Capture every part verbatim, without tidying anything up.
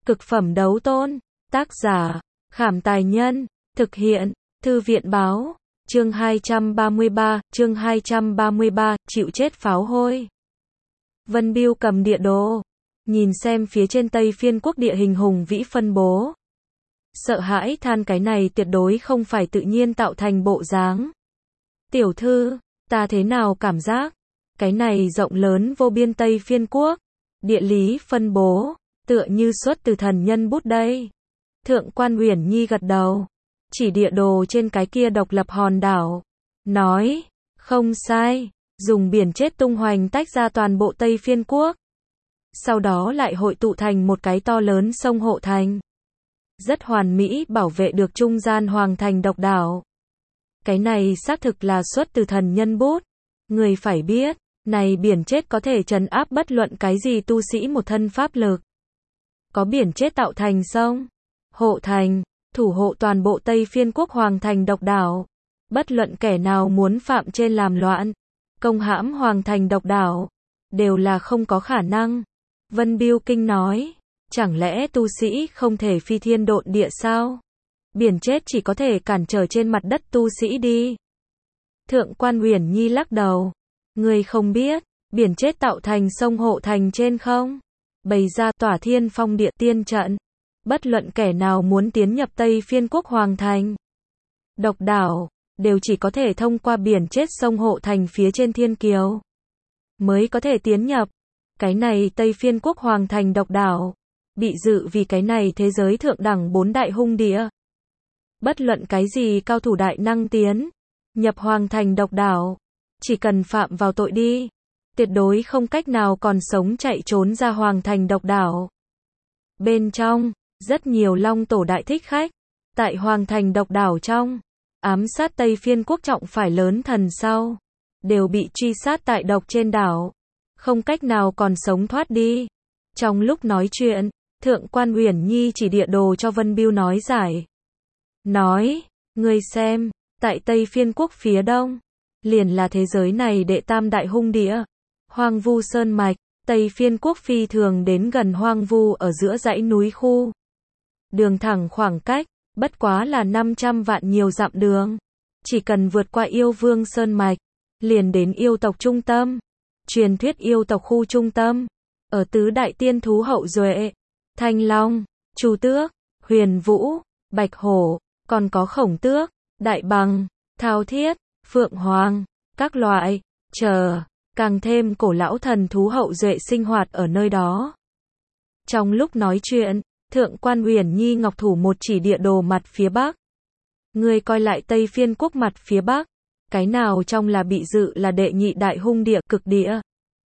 Cực phẩm đấu tôn. Tác giả, Khảm Tài Nhân. Thực hiện, Thư viện Báo. Chương hai trăm ba mươi ba, chương hai trăm ba mươi ba, chịu chết pháo hôi. Vân Biêu cầm địa đồ, nhìn xem phía trên Tây Phiên quốc địa hình hùng vĩ phân bố. Sợ hãi than cái này tuyệt đối không phải tự nhiên tạo thành bộ dáng. Tiểu thư, ta thế nào cảm giác, cái này rộng lớn vô biên Tây Phiên quốc, địa lý phân bố, tựa như xuất từ thần nhân bút đây. Thượng quan Uyển Nhi gật đầu, chỉ địa đồ trên cái kia độc lập hòn đảo, nói, không sai, dùng biển chết tung hoành tách ra toàn bộ Tây Phiên quốc. Sau đó lại hội tụ thành một cái to lớn sông hộ thành. Rất hoàn mỹ bảo vệ được trung gian hoàng thành độc đảo. Cái này xác thực là xuất từ thần nhân bút. Người phải biết, này biển chết có thể trấn áp bất luận cái gì tu sĩ một thân pháp lực. Có biển chết tạo thành sông, hộ thành, thủ hộ toàn bộ Tây Phiên quốc hoàng thành độc đảo. Bất luận kẻ nào muốn phạm trên làm loạn, công hãm hoàng thành độc đảo, đều là không có khả năng. Vân Biêu Kinh nói, chẳng lẽ tu sĩ không thể phi thiên độn địa sao? Biển chết chỉ có thể cản trở trên mặt đất tu sĩ đi. Thượng quan Uyển Nhi lắc đầu, người không biết, biển chết tạo thành sông hộ thành trên không? Bày ra tỏa thiên phong địa tiên trận. Bất luận kẻ nào muốn tiến nhập Tây Phiên quốc hoàng thành, độc đảo, đều chỉ có thể thông qua biển chết sông hộ thành phía trên thiên kiều, mới có thể tiến nhập. Cái này Tây Phiên quốc hoàng thành độc đảo, bị dự vì cái này thế giới thượng đẳng bốn đại hung địa. Bất luận cái gì cao thủ đại năng tiến, nhập hoàng thành độc đảo, chỉ cần phạm vào tội đi, tuyệt đối không cách nào còn sống chạy trốn ra hoàng thành độc đảo. Bên trong, rất nhiều long tổ đại thích khách, tại hoàng thành độc đảo trong, ám sát Tây Phiên quốc trọng phải lớn thần sau, đều bị truy sát tại độc trên đảo, không cách nào còn sống thoát đi. Trong lúc nói chuyện, Thượng quan Uyển Nhi chỉ địa đồ cho Vân Biêu nói giải. Nói, ngươi xem, tại Tây Phiên quốc phía đông, liền là thế giới này đệ tam đại hung địa, Hoang Vu Sơn Mạch. Tây Phiên quốc phi thường đến gần Hoang Vu ở giữa dãy núi khu. Đường thẳng khoảng cách, bất quá là năm trăm vạn nhiều dặm đường. Chỉ cần vượt qua yêu vương Sơn Mạch, liền đến yêu tộc trung tâm. Truyền thuyết yêu tộc khu trung tâm, ở tứ đại tiên thú hậu duệ, Thanh Long, Chu Tước, Huyền Vũ, Bạch Hổ, còn có Khổng Tước, Đại Bằng, Thao Thiết, Phượng Hoàng, các loại, chờ, càng thêm cổ lão thần thú hậu duệ sinh hoạt ở nơi đó. Trong lúc nói chuyện, Thượng quan Uyển Nhi ngọc thủ một chỉ địa đồ mặt phía bắc. Ngươi coi lại Tây Phiên quốc mặt phía bắc, cái nào trong là bị dự là đệ nhị đại hung địa cực địa?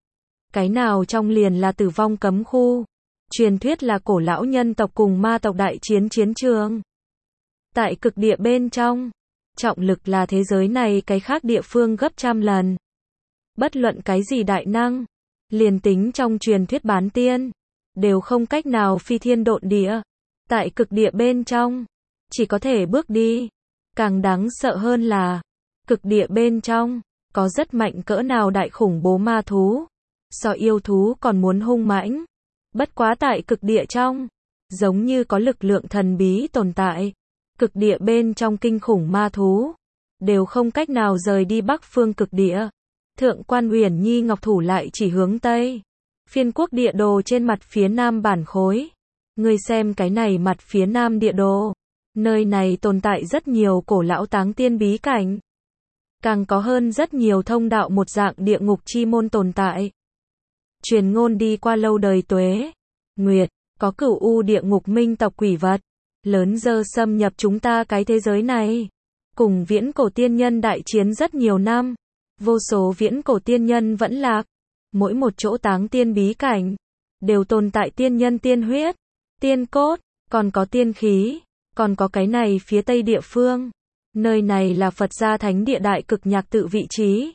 Cái nào trong liền là tử vong cấm khu? Truyền thuyết là cổ lão nhân tộc cùng ma tộc đại chiến chiến trường. Tại cực địa bên trong, trọng lực là thế giới này cái khác địa phương gấp trăm lần. Bất luận cái gì đại năng, liền tính trong truyền thuyết bán tiên, đều không cách nào phi thiên độn địa. Tại cực địa bên trong, chỉ có thể bước đi. Càng đáng sợ hơn là, cực địa bên trong, có rất mạnh cỡ nào đại khủng bố ma thú. So yêu thú còn muốn hung mãnh. Bất quá tại cực địa trong, giống như có lực lượng thần bí tồn tại. Cực địa bên trong kinh khủng ma thú, đều không cách nào rời đi bắc phương cực địa. Thượng quan Uyển Nhi ngọc thủ lại chỉ hướng Tây Phiên quốc địa đồ trên mặt phía nam bản khối. Ngươi xem cái này mặt phía nam địa đồ. Nơi này tồn tại rất nhiều cổ lão táng tiên bí cảnh. Càng có hơn rất nhiều thông đạo một dạng địa ngục chi môn tồn tại. Truyền ngôn đi qua lâu đời tuế nguyệt, có cửu u địa ngục minh tộc quỷ vật, lớn dơ xâm nhập chúng ta cái thế giới này. Cùng viễn cổ tiên nhân đại chiến rất nhiều năm. Vô số viễn cổ tiên nhân vẫn lạc. Mỗi một chỗ táng tiên bí cảnh, đều tồn tại tiên nhân tiên huyết, tiên cốt, còn có tiên khí, còn có cái này phía tây địa phương. Nơi này là Phật gia thánh địa đại cực nhạc tự vị trí.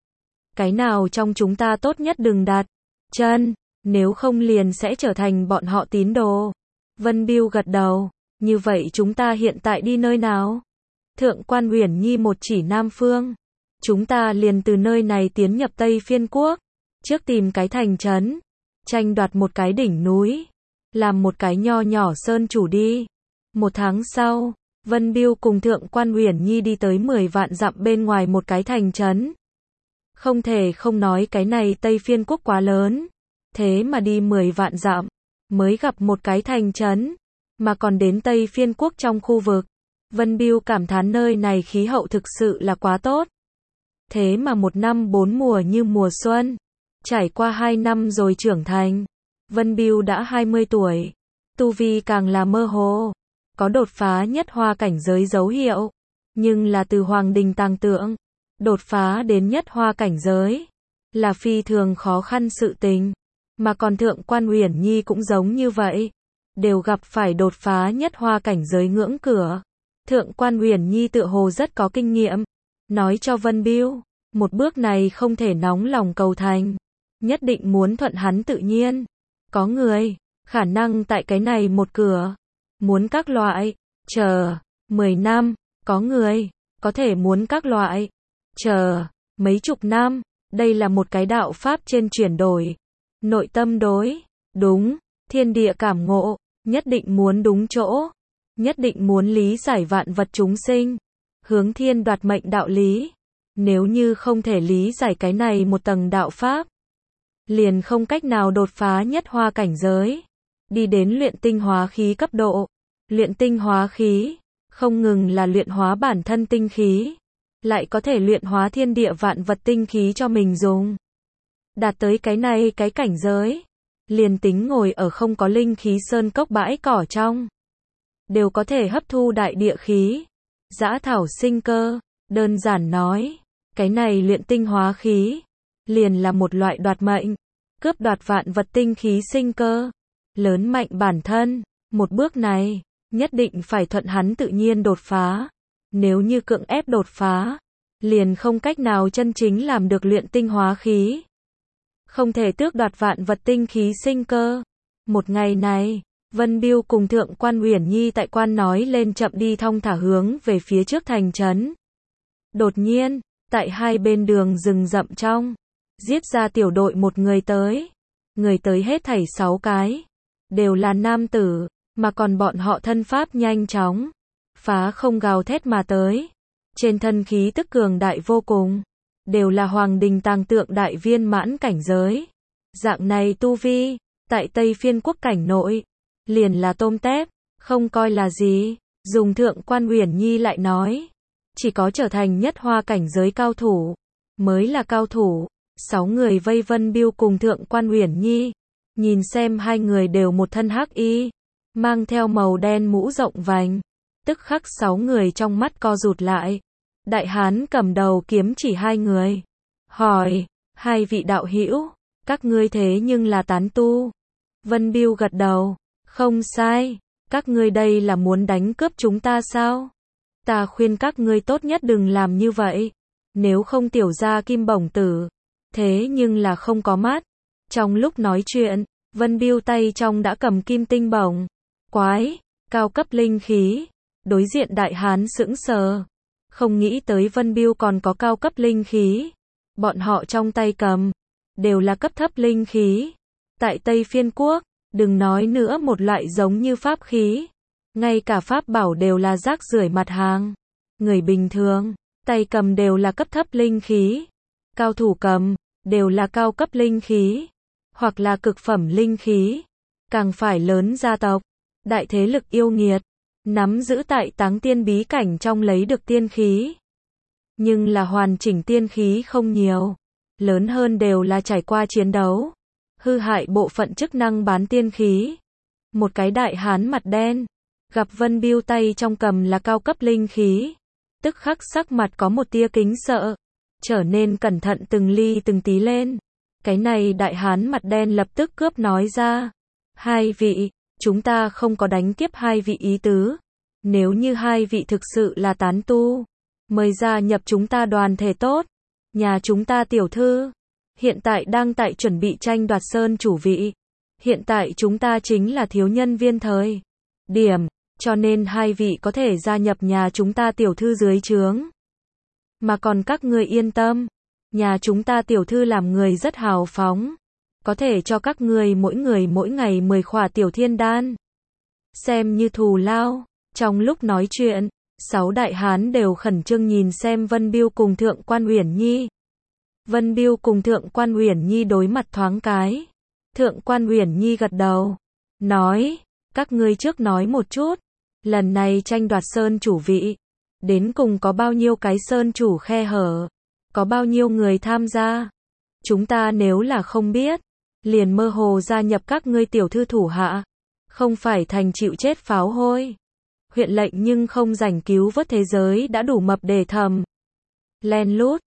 Cái nào trong chúng ta tốt nhất đừng đặt chân, nếu không liền sẽ trở thành bọn họ tín đồ. Vân Biêu gật đầu, như vậy chúng ta hiện tại đi nơi nào? Thượng quan Uyển Nhi một chỉ nam phương. Chúng ta liền từ nơi này tiến nhập Tây Phiên quốc. Trước tìm cái thành trấn, tranh đoạt một cái đỉnh núi, làm một cái nho nhỏ sơn chủ đi. Một tháng sau, Vân Biêu cùng Thượng quan Uyển Nhi đi tới mười vạn dặm bên ngoài một cái thành trấn. Không thể không nói cái này Tây Phiên quốc quá lớn, thế mà đi mười vạn dặm, mới gặp một cái thành trấn, mà còn đến Tây Phiên quốc trong khu vực. Vân Biêu cảm thán nơi này khí hậu thực sự là quá tốt. Thế mà một năm bốn mùa như mùa xuân, trải qua hai năm rồi trưởng thành. Vân Biêu đã hai mươi tuổi, tu vi càng là mơ hồ, có đột phá nhất hoa cảnh giới dấu hiệu, nhưng là từ Hoàng Đình Tàng Tượng, đột phá đến nhất hoa cảnh giới, là phi thường khó khăn sự tình, mà còn Thượng quan Uyển Nhi cũng giống như vậy, đều gặp phải đột phá nhất hoa cảnh giới ngưỡng cửa. Thượng quan Uyển Nhi tựa hồ rất có kinh nghiệm, nói cho Vân Biêu, một bước này không thể nóng lòng cầu thành, nhất định muốn thuận hắn tự nhiên. Có người, khả năng tại cái này một cửa, muốn các loại, chờ, mười năm, có người, có thể muốn các loại, chờ, mấy chục năm, đây là một cái đạo pháp trên chuyển đổi, nội tâm đối, đúng, thiên địa cảm ngộ, nhất định muốn đúng chỗ, nhất định muốn lý giải vạn vật chúng sinh, hướng thiên đoạt mệnh đạo lý, nếu như không thể lý giải cái này một tầng đạo pháp, liền không cách nào đột phá nhất hoa cảnh giới, đi đến luyện tinh hóa khí cấp độ. Luyện tinh hóa khí, không ngừng là luyện hóa bản thân tinh khí, lại có thể luyện hóa thiên địa vạn vật tinh khí cho mình dùng. Đạt tới cái này cái cảnh giới, liền tính ngồi ở không có linh khí sơn cốc bãi cỏ trong, đều có thể hấp thu đại địa khí, dã thảo sinh cơ. Đơn giản nói, cái này luyện tinh hóa khí, liền là một loại đoạt mệnh, cướp đoạt vạn vật tinh khí sinh cơ, lớn mạnh bản thân. Một bước này, nhất định phải thuận hắn tự nhiên đột phá. Nếu như cưỡng ép đột phá, liền không cách nào chân chính làm được luyện tinh hóa khí. Không thể tước đoạt vạn vật tinh khí sinh cơ. Một ngày này, Vân Biêu cùng Thượng quan Uyển Nhi tại quan nói lên chậm đi thong thả hướng về phía trước thành trấn. Đột nhiên, tại hai bên đường rừng rậm trong, giết ra tiểu đội một người tới. Người tới hết thảy sáu cái, đều là nam tử, mà còn bọn họ thân pháp nhanh chóng, phá không gào thét mà tới. Trên thân khí tức cường đại vô cùng, đều là Hoàng Đình Tàng Tượng đại viên mãn cảnh giới. Dạng này tu vi, tại Tây Phiên quốc cảnh nội, liền là tôm tép, không coi là gì. Dùng Thượng quan Uyển Nhi lại nói, chỉ có trở thành nhất hoa cảnh giới cao thủ, mới là cao thủ. Sáu người vây Vân Biêu cùng Thượng quan Uyển Nhi, nhìn xem hai người đều một thân hắc y, mang theo màu đen mũ rộng vành, tức khắc sáu người trong mắt co rụt lại. Đại hán cầm đầu kiếm chỉ hai người, hỏi, hai vị đạo hữu, các ngươi thế nhưng là tán tu. Vân Biêu gật đầu, không sai, các ngươi đây là muốn đánh cướp chúng ta sao? Ta khuyên các ngươi tốt nhất đừng làm như vậy, nếu không tiểu gia kim bổng tử, thế nhưng là không có mắt. Trong lúc nói chuyện, Vân Biêu tay trong đã cầm kim tinh bổng, quái, cao cấp linh khí. Đối diện đại hán sững sờ, không nghĩ tới Vân Biêu còn có cao cấp linh khí. Bọn họ trong tay cầm, đều là cấp thấp linh khí. Tại Tây Phiên quốc, đừng nói nữa một loại giống như pháp khí, ngay cả pháp bảo đều là rác rưởi mặt hàng. Người bình thường, tay cầm đều là cấp thấp linh khí. Cao thủ cầm, đều là cao cấp linh khí, hoặc là cực phẩm linh khí. Càng phải lớn gia tộc, đại thế lực yêu nghiệt, nắm giữ tại Táng Tiên bí cảnh trong lấy được tiên khí. Nhưng là hoàn chỉnh tiên khí không nhiều, lớn hơn đều là trải qua chiến đấu, hư hại bộ phận chức năng bán tiên khí. Một cái đại hán mặt đen, gặp Vân Biêu tay trong cầm là cao cấp linh khí, tức khắc sắc mặt có một tia kính sợ, trở nên cẩn thận từng ly từng tí lên. Cái này đại hán mặt đen lập tức cướp nói ra, hai vị, chúng ta không có đánh kiếp hai vị ý tứ. Nếu như hai vị thực sự là tán tu, mời gia nhập chúng ta đoàn thể tốt. Nhà chúng ta tiểu thư, hiện tại đang tại chuẩn bị tranh đoạt sơn chủ vị. Hiện tại chúng ta chính là thiếu nhân viên thời điểm, cho nên hai vị có thể gia nhập nhà chúng ta tiểu thư dưới trướng. Mà còn các ngươi yên tâm, nhà chúng ta tiểu thư làm người rất hào phóng, có thể cho các ngươi mỗi người mỗi ngày mười khỏa tiểu thiên đan. Xem như thù lao. Trong lúc nói chuyện, sáu đại hán đều khẩn trương nhìn xem Vân Biêu cùng Thượng Quan Uyển Nhi. Vân Biêu cùng Thượng Quan Uyển Nhi đối mặt thoáng cái. Thượng Quan Uyển Nhi gật đầu, nói, các ngươi trước nói một chút, lần này tranh đoạt sơn chủ vị, đến cùng có bao nhiêu cái sơn chủ khe hở, có bao nhiêu người tham gia. Chúng ta nếu là không biết, liền mơ hồ gia nhập các ngươi tiểu thư thủ hạ, không phải thành chịu chết pháo hôi. Huyện lệnh nhưng không rảnh cứu vớt thế giới đã đủ mập để thầm. Len lút,